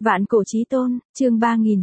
Vạn cổ chí tôn, chương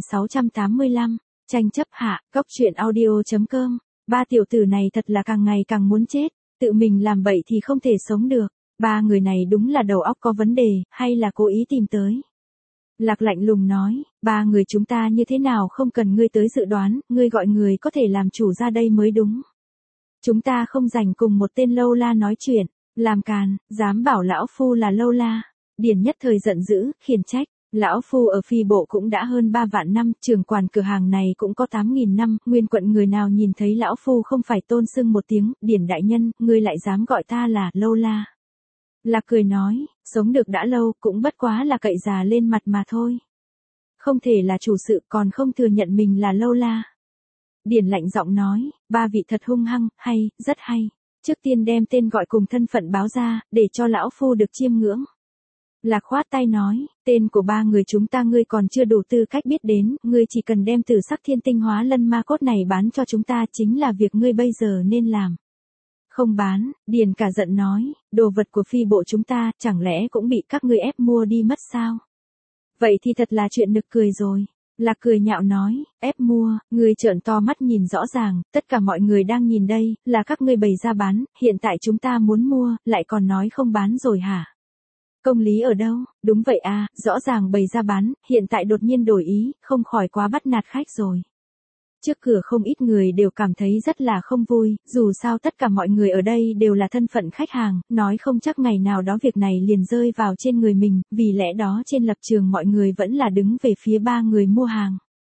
3685, tranh chấp hạ, góc truyện audio.com. Ba tiểu tử này thật là càng ngày càng muốn chết, tự mình làm bậy thì không thể sống được. Ba người này đúng là đầu óc có vấn đề, hay là cố ý tìm tới. Lạc lạnh lùng nói, ba người chúng ta như thế nào không cần ngươi tới dự đoán, ngươi gọi người có thể làm chủ ra đây mới đúng. Chúng ta không rảnh cùng một tên lâu la nói chuyện, làm càn, dám bảo lão phu là lâu la. Điền nhất thời giận dữ, khiển trách. Lão phu ở phi bộ cũng đã hơn 3 vạn năm, trưởng quản cửa hàng này cũng có 8.000 năm, nguyên quận người nào nhìn thấy lão phu không phải tôn sưng một tiếng, Điền đại nhân, ngươi lại dám gọi ta là lâu la. Lạc cười nói, sống được đã lâu, cũng bất quá là cậy già lên mặt mà thôi. Không thể là chủ sự còn không thừa nhận mình là lâu la. Điền lạnh giọng nói, ba vị thật hung hăng, hay, rất hay. Trước tiên đem tên gọi cùng thân phận báo ra, để cho lão phu được chiêm ngưỡng. Lạc khoát tay nói, tên của ba người chúng ta ngươi còn chưa đủ tư cách biết đến, ngươi chỉ cần đem tử sắc thiên tinh hóa lân ma cốt này bán cho chúng ta chính là việc ngươi bây giờ nên làm. Không bán, Điền cả giận nói, đồ vật của phi bộ chúng ta chẳng lẽ cũng bị các ngươi ép mua đi mất sao? Vậy thì thật là chuyện nực cười rồi. Lạc cười nhạo nói, ép mua, ngươi trợn to mắt nhìn rõ ràng, tất cả mọi người đang nhìn đây, là các ngươi bày ra bán, hiện tại chúng ta muốn mua, lại còn nói không bán rồi hả? Công lý ở đâu? Đúng vậy à, rõ ràng bày ra bán, hiện tại đột nhiên đổi ý, không khỏi quá bắt nạt khách rồi. Trước cửa không ít người đều cảm thấy rất là không vui, dù sao tất cả mọi người ở đây đều là thân phận khách hàng, nói không chắc ngày nào đó việc này liền rơi vào trên người mình, vì lẽ đó trên lập trường mọi người vẫn là đứng về phía ba người mua hàng.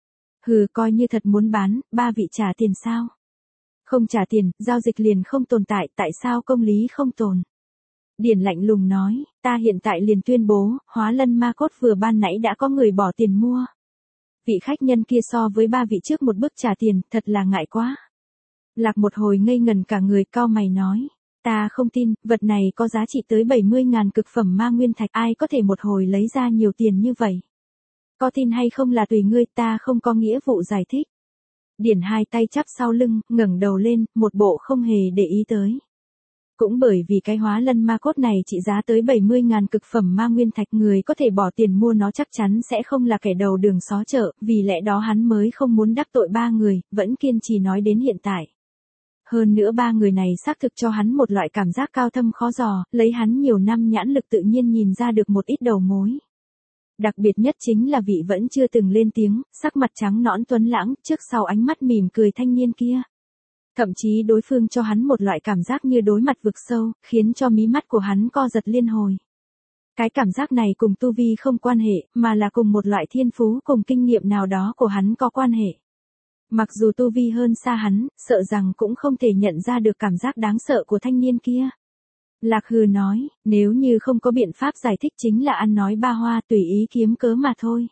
Hừ, coi như thật muốn bán, ba vị trả tiền sao? Không trả tiền, giao dịch liền không tồn tại, tại sao công lý không tồn? Điền lạnh lùng nói, ta hiện tại liền tuyên bố, hóa lân ma cốt vừa ban nãy đã có người bỏ tiền mua. Vị khách nhân kia so với ba vị trước một bước trả tiền, thật là ngại quá. Lạc một hồi ngây ngần cả người, cau mày nói, ta không tin, vật này có giá trị tới 70.000 cực phẩm ma nguyên thạch, ai có thể một hồi lấy ra nhiều tiền như vậy. Có tin hay không là tùy ngươi, ta không có nghĩa vụ giải thích. Điền hai tay chắp sau lưng, ngẩng đầu lên, một bộ không hề để ý tới. Cũng bởi vì cái hóa lân ma cốt này trị giá tới 70.000 cực phẩm ma nguyên thạch, người có thể bỏ tiền mua nó chắc chắn sẽ không là kẻ đầu đường xó chợ, vì lẽ đó hắn mới không muốn đắc tội ba người, vẫn kiên trì nói đến hiện tại. Hơn nữa ba người này xác thực cho hắn một loại cảm giác cao thâm khó dò, lấy hắn nhiều năm nhãn lực tự nhiên nhìn ra được một ít đầu mối. Đặc biệt nhất chính là vị vẫn chưa từng lên tiếng, sắc mặt trắng nõn tuấn lãng, trước sau ánh mắt mỉm cười thanh niên kia. Thậm chí đối phương cho hắn một loại cảm giác như đối mặt vực sâu, khiến cho mí mắt của hắn co giật liên hồi. Cái cảm giác này cùng tu vi không quan hệ, mà là cùng một loại thiên phú cùng kinh nghiệm nào đó của hắn có quan hệ. Mặc dù tu vi hơn xa hắn, sợ rằng cũng không thể nhận ra được cảm giác đáng sợ của thanh niên kia. Lạc hừ nói, nếu như không có biện pháp giải thích chính là ăn nói ba hoa tùy ý kiếm cớ mà thôi.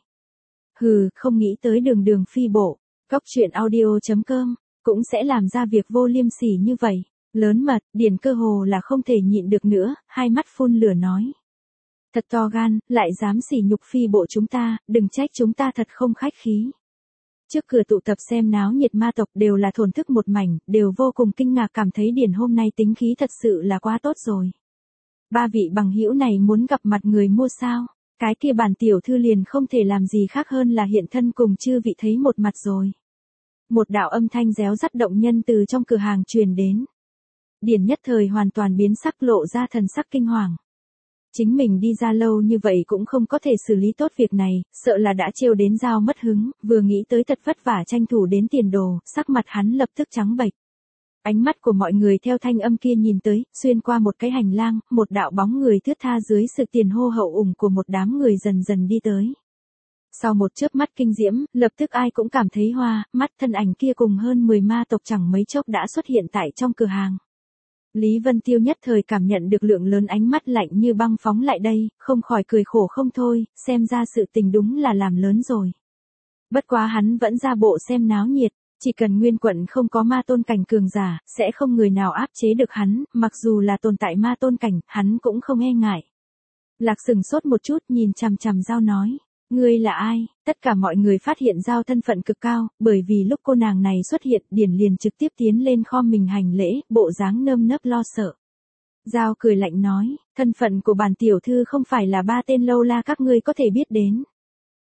Hừ, không nghĩ tới đường đường phi bộ, góc truyện audio.com. Cũng sẽ làm ra việc vô liêm sỉ như vậy. Lớn mật, Điền cơ hồ là không thể nhịn được nữa, hai mắt phun lửa nói. Thật to gan, lại dám sỉ nhục phi bộ chúng ta, đừng trách chúng ta thật không khách khí. Trước cửa tụ tập xem náo nhiệt ma tộc đều là thổn thức một mảnh, đều vô cùng kinh ngạc cảm thấy Điền hôm nay tính khí thật sự là quá tốt rồi. Ba vị bằng hữu này muốn gặp mặt người mua sao? Cái kia bản tiểu thư liền không thể làm gì khác hơn là hiện thân cùng chư vị thấy một mặt rồi. Một đạo âm thanh réo rắt động nhân từ trong cửa hàng truyền đến. Điền nhất thời hoàn toàn biến sắc, lộ ra thần sắc kinh hoàng. Chính mình đi ra lâu như vậy cũng không có thể xử lý tốt việc này, sợ là đã trêu đến dao mất hứng, vừa nghĩ tới thật vất vả tranh thủ đến tiền đồ, sắc mặt hắn lập tức trắng bệch. Ánh mắt của mọi người theo thanh âm kia nhìn tới, xuyên qua một cái hành lang, một đạo bóng người thướt tha dưới sự tiền hô hậu ủng của một đám người dần dần đi tới. Sau một chớp mắt kinh diễm, lập tức ai cũng cảm thấy hoa, mắt thân ảnh kia cùng hơn 10 ma tộc chẳng mấy chốc đã xuất hiện tại trong cửa hàng. Lý Vân Tiêu nhất thời cảm nhận được lượng lớn ánh mắt lạnh như băng phóng lại đây, không khỏi cười khổ không thôi, xem ra sự tình đúng là làm lớn rồi. Bất quá hắn vẫn ra bộ xem náo nhiệt, chỉ cần nguyên quận không có ma tôn cảnh cường giả, sẽ không người nào áp chế được hắn, mặc dù là tồn tại ma tôn cảnh, hắn cũng không e ngại. Lạc sừng sốt một chút nhìn chằm chằm Giao nói. Ngươi là ai? Tất cả mọi người phát hiện Giao thân phận cực cao, bởi vì lúc cô nàng này xuất hiện, Điền liền trực tiếp tiến lên khom mình hành lễ, bộ dáng nơm nớp lo sợ. Giao cười lạnh nói, thân phận của bản tiểu thư không phải là ba tên lâu la các ngươi có thể biết đến.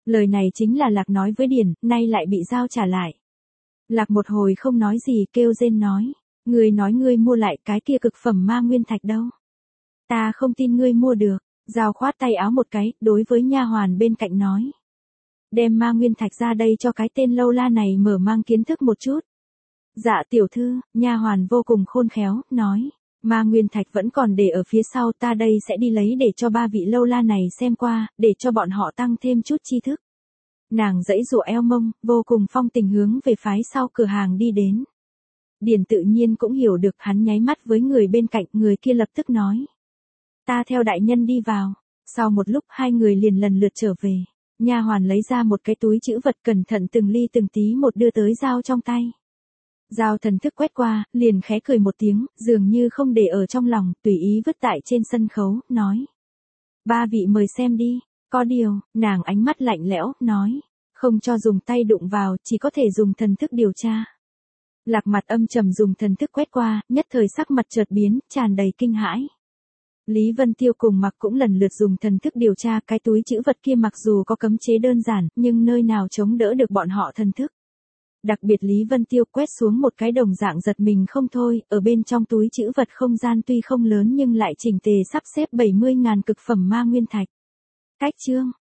Lời này chính là Lạc nói với Điền, nay lại bị giao trả lại. Lạc một hồi không nói gì, kêu rên nói. Ngươi nói ngươi mua lại cái kia cực phẩm ma nguyên thạch đâu. Ta không tin ngươi mua được. Giao khoát tay áo một cái, đối với nha hoàn bên cạnh nói. Đem ma nguyên thạch ra đây cho cái tên lâu la này mở mang kiến thức một chút. Dạ tiểu thư, nha hoàn vô cùng khôn khéo, nói. Ma nguyên thạch vẫn còn để ở phía sau, ta đây sẽ đi lấy để cho ba vị lâu la này xem qua, để cho bọn họ tăng thêm chút tri thức. Nàng giãy giụa eo mông, vô cùng phong tình hướng về phái sau cửa hàng đi đến. Điền tự nhiên cũng hiểu được, hắn nháy mắt với người bên cạnh, người kia lập tức nói. Ta theo đại nhân đi vào. Sau một lúc hai người liền lần lượt trở về. Nha hoàn lấy ra một cái túi trữ vật, cẩn thận từng ly từng tí một đưa tới Giao trong tay. Giao thần thức quét qua, liền khẽ cười một tiếng, dường như không để ở trong lòng, tùy ý vứt tại trên sân khấu, nói. Ba vị mời xem đi. Có điều, nàng ánh mắt lạnh lẽo, nói. Không cho dùng tay đụng vào, chỉ có thể dùng thần thức điều tra. Lạc mặt âm trầm dùng thần thức quét qua, nhất thời sắc mặt chợt biến, tràn đầy kinh hãi. Lý Vân Tiêu cùng Mặc cũng lần lượt dùng thần thức điều tra cái túi trữ vật kia, mặc dù có cấm chế đơn giản, nhưng nơi nào chống đỡ được bọn họ thần thức. Đặc biệt Lý Vân Tiêu quét xuống một cái đồng dạng giật mình không thôi, ở bên trong túi trữ vật không gian tuy không lớn nhưng lại chỉnh tề sắp xếp 70.000 cực phẩm ma nguyên thạch. Cách chương